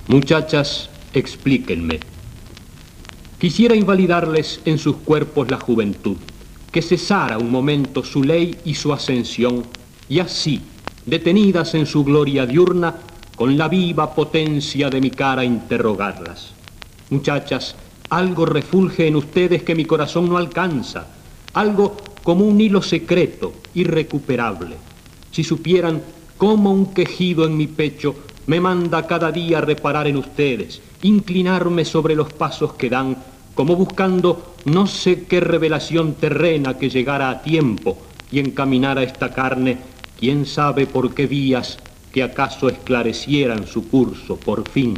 Muchachas, explíquenme. Quisiera invalidarles en sus cuerpos la juventud, que cesara un momento su ley y su ascensión, y así, detenidas en su gloria diurna, con la viva potencia de mi cara interrogarlas. Muchachas, algo refulge en ustedes que mi corazón no alcanza, algo como un hilo secreto, irrecuperable. Si supieran cómo un quejido en mi pecho me manda cada día reparar en ustedes, inclinarme sobre los pasos que dan, como buscando no sé qué revelación terrena que llegara a tiempo y encaminara esta carne, quién sabe por qué vías que acaso esclarecieran su curso por fin.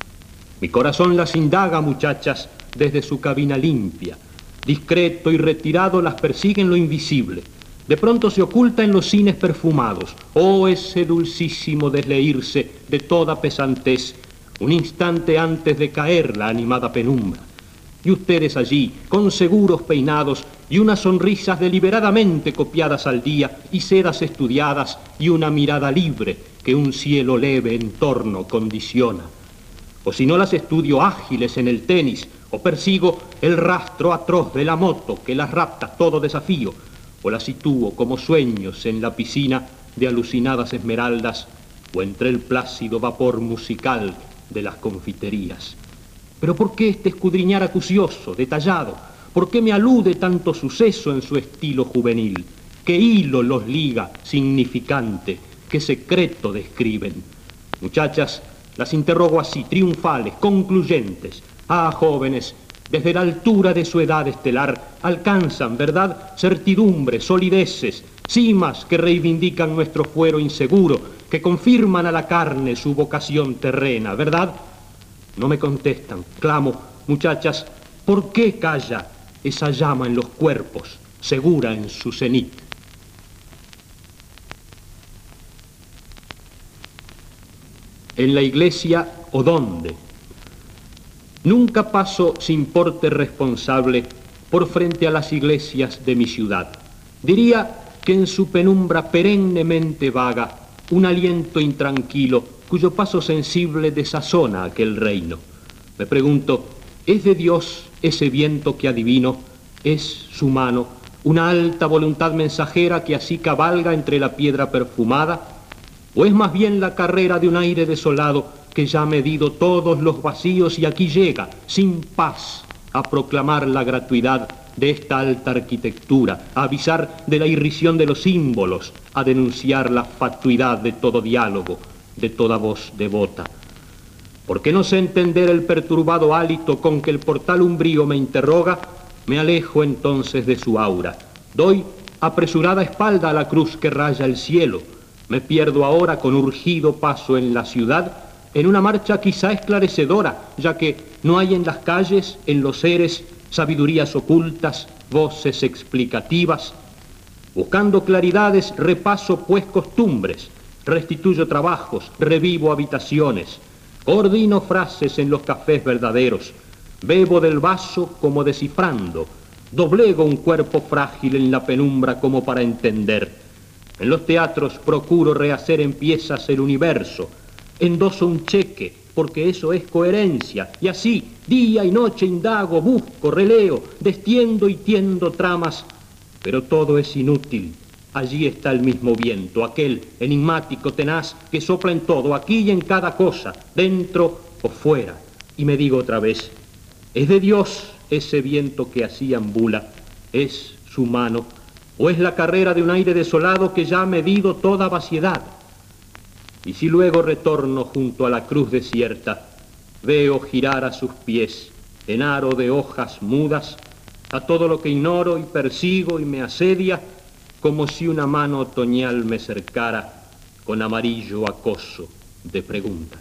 Mi corazón las indaga, muchachas, desde su cabina limpia. Discreto y retirado las persigue en lo invisible. De pronto se oculta en los cines perfumados. Oh, ese dulcísimo desleírse de toda pesantez, un instante antes de caer la animada penumbra. Y ustedes allí, con seguros peinados y unas sonrisas deliberadamente copiadas al día, y sedas estudiadas y una mirada libre que un cielo leve en torno condiciona. O si no las estudio ágiles en el tenis, o persigo el rastro atroz de la moto que las rapta todo desafío, o las sitúo como sueños en la piscina de alucinadas esmeraldas, o entre el plácido vapor musical de las confiterías. Pero ¿por qué este escudriñar acucioso, detallado? ¿Por qué me alude tanto suceso en su estilo juvenil? ¿Qué hilo los liga, significante? ¿Qué secreto describen? Muchachas, las interrogo así, triunfales, concluyentes. Ah, jóvenes, desde la altura de su edad estelar alcanzan, ¿verdad?, certidumbres, solideces, cimas que reivindican nuestro fuero inseguro, que confirman a la carne su vocación terrena, ¿verdad? No me contestan. Clamo, muchachas, ¿por qué calla esa llama en los cuerpos, segura en su cenit? ¿En la iglesia o dónde? Nunca paso sin porte responsable por frente a las iglesias de mi ciudad. Diría que en su penumbra perennemente vaga un aliento intranquilo cuyo paso sensible desazona aquel reino. Me pregunto, ¿es de Dios ese viento que adivino? ¿Es su mano una alta voluntad mensajera que así cabalga entre la piedra perfumada? ¿O es más bien la carrera de un aire desolado que ya ha medido todos los vacíos y aquí llega, sin paz, a proclamar la gratuidad de esta alta arquitectura, a avisar de la irrisión de los símbolos, a denunciar la fatuidad de todo diálogo, de toda voz devota? ¿Por qué no sé entender el perturbado hálito con que el portal umbrío me interroga? Me alejo entonces de su aura. Doy apresurada espalda a la cruz que raya el cielo. Me pierdo ahora con urgido paso en la ciudad, en una marcha quizá esclarecedora, ya que no hay en las calles, en los seres, sabidurías ocultas, voces explicativas. Buscando claridades, repaso pues costumbres, restituyo trabajos, revivo habitaciones, coordino frases en los cafés verdaderos, bebo del vaso como descifrando, doblego un cuerpo frágil en la penumbra como para entender. En los teatros procuro rehacer en piezas el universo, endoso un cheque, porque eso es coherencia, y así, día y noche indago, busco, releo, destiendo y tiendo tramas, pero todo es inútil. Allí está el mismo viento, aquel enigmático, tenaz, que sopla en todo, aquí y en cada cosa, dentro o fuera. Y me digo otra vez, ¿es de Dios ese viento que así ambula? ¿Es su mano? ¿O es la carrera de un aire desolado que ya ha medido toda vaciedad? Y si luego retorno junto a la cruz desierta, veo girar a sus pies, en aro de hojas mudas, a todo lo que ignoro y persigo y me asedia, como si una mano otoñal me cercara con amarillo acoso de preguntas.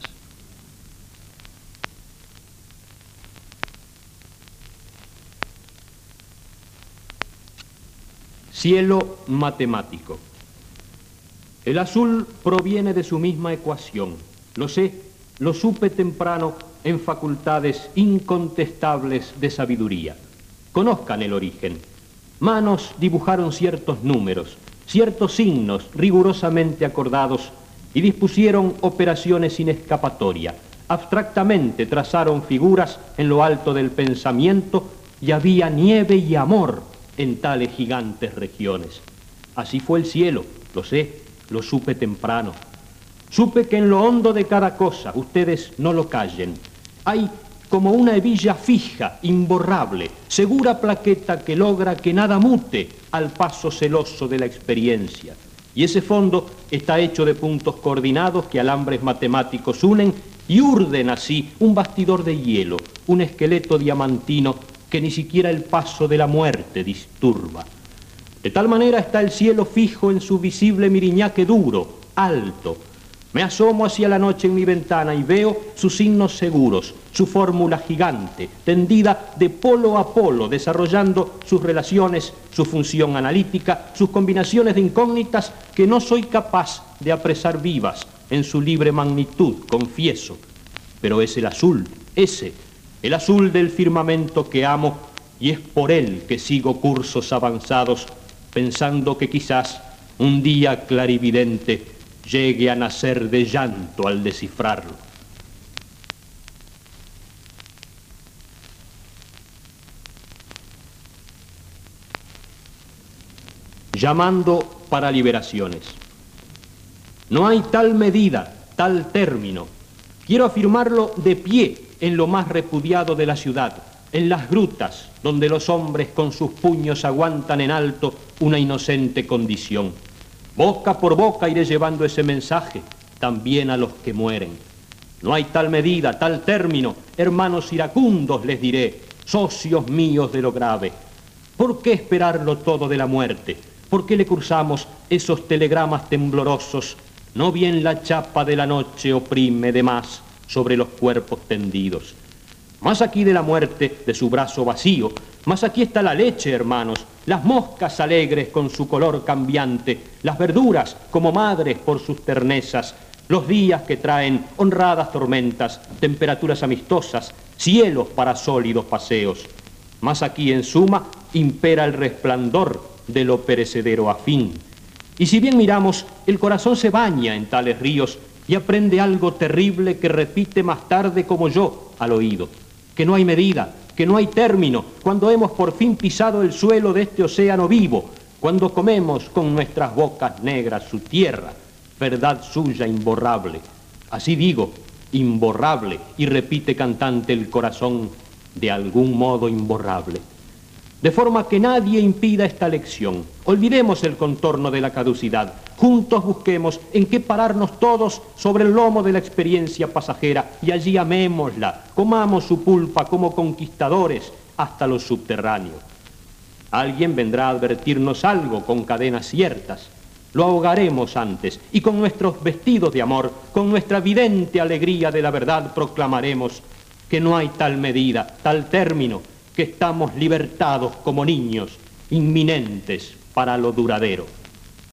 Cielo matemático. El azul proviene de su misma ecuación. Lo sé, lo supe temprano en facultades incontestables de sabiduría. Conozcan el origen. Manos dibujaron ciertos números, ciertos signos rigurosamente acordados y dispusieron operaciones sin escapatoria. abstractamente trazaron figuras en lo alto del pensamiento y había nieve y amor en tales gigantes regiones. Así fue el cielo, lo sé, lo supe temprano. Supe que en lo hondo de cada cosa, ustedes no lo callen, hay como una hebilla fija, imborrable, segura plaqueta que logra que nada mute al paso celoso de la experiencia. Y ese fondo está hecho de puntos coordinados que alambres matemáticos unen y urden así un bastidor de hielo, un esqueleto diamantino que ni siquiera el paso de la muerte disturba. De tal manera está el cielo fijo en su visible miriñaque duro, alto. Me asomo hacia la noche en mi ventana y veo sus signos seguros, su fórmula gigante, tendida de polo a polo, desarrollando sus relaciones, su función analítica, sus combinaciones de incógnitas que no soy capaz de apresar vivas en su libre magnitud, confieso. Pero es el azul, el azul del firmamento que amo, y es por él que sigo cursos avanzados, pensando que quizás un día clarividente llegue a nacer de llanto al descifrarlo. Llamando para liberaciones. No hay tal medida, tal término. Quiero afirmarlo de pie en lo más repudiado de la ciudad, en las grutas donde los hombres con sus puños aguantan en alto una inocente condición. Boca por boca iré llevando ese mensaje también a los que mueren. No hay tal medida, tal término, hermanos iracundos les diré, socios míos de lo grave. ¿Por qué esperarlo todo de la muerte? ¿Por qué le cursamos esos telegramas temblorosos? No bien la chapa de la noche oprime de más sobre los cuerpos tendidos. Más aquí de la muerte, de su brazo vacío, más aquí está la leche, hermanos, las moscas alegres con su color cambiante, las verduras como madres por sus ternezas, los días que traen honradas tormentas, temperaturas amistosas, cielos para sólidos paseos. Más aquí, en suma, impera el resplandor de lo perecedero a fin. Y si bien miramos, el corazón se baña en tales ríos y aprende algo terrible que repite más tarde como yo al oído, que no hay medida, que no hay término, cuando hemos por fin pisado el suelo de este océano vivo, cuando comemos con nuestras bocas negras su tierra, verdad suya imborrable. Así digo, imborrable, y repite cantante el corazón, de algún modo imborrable. De forma que nadie impida esta lección. Olvidemos el contorno de la caducidad. Juntos busquemos en qué pararnos todos sobre el lomo de la experiencia pasajera y allí amémosla, comamos su pulpa como conquistadores hasta los subterráneos. Alguien vendrá a advertirnos algo con cadenas ciertas. Lo ahogaremos antes y con nuestros vestidos de amor, con nuestra vidente alegría de la verdad proclamaremos que no hay tal medida, tal término, que estamos libertados como niños, inminentes para lo duradero.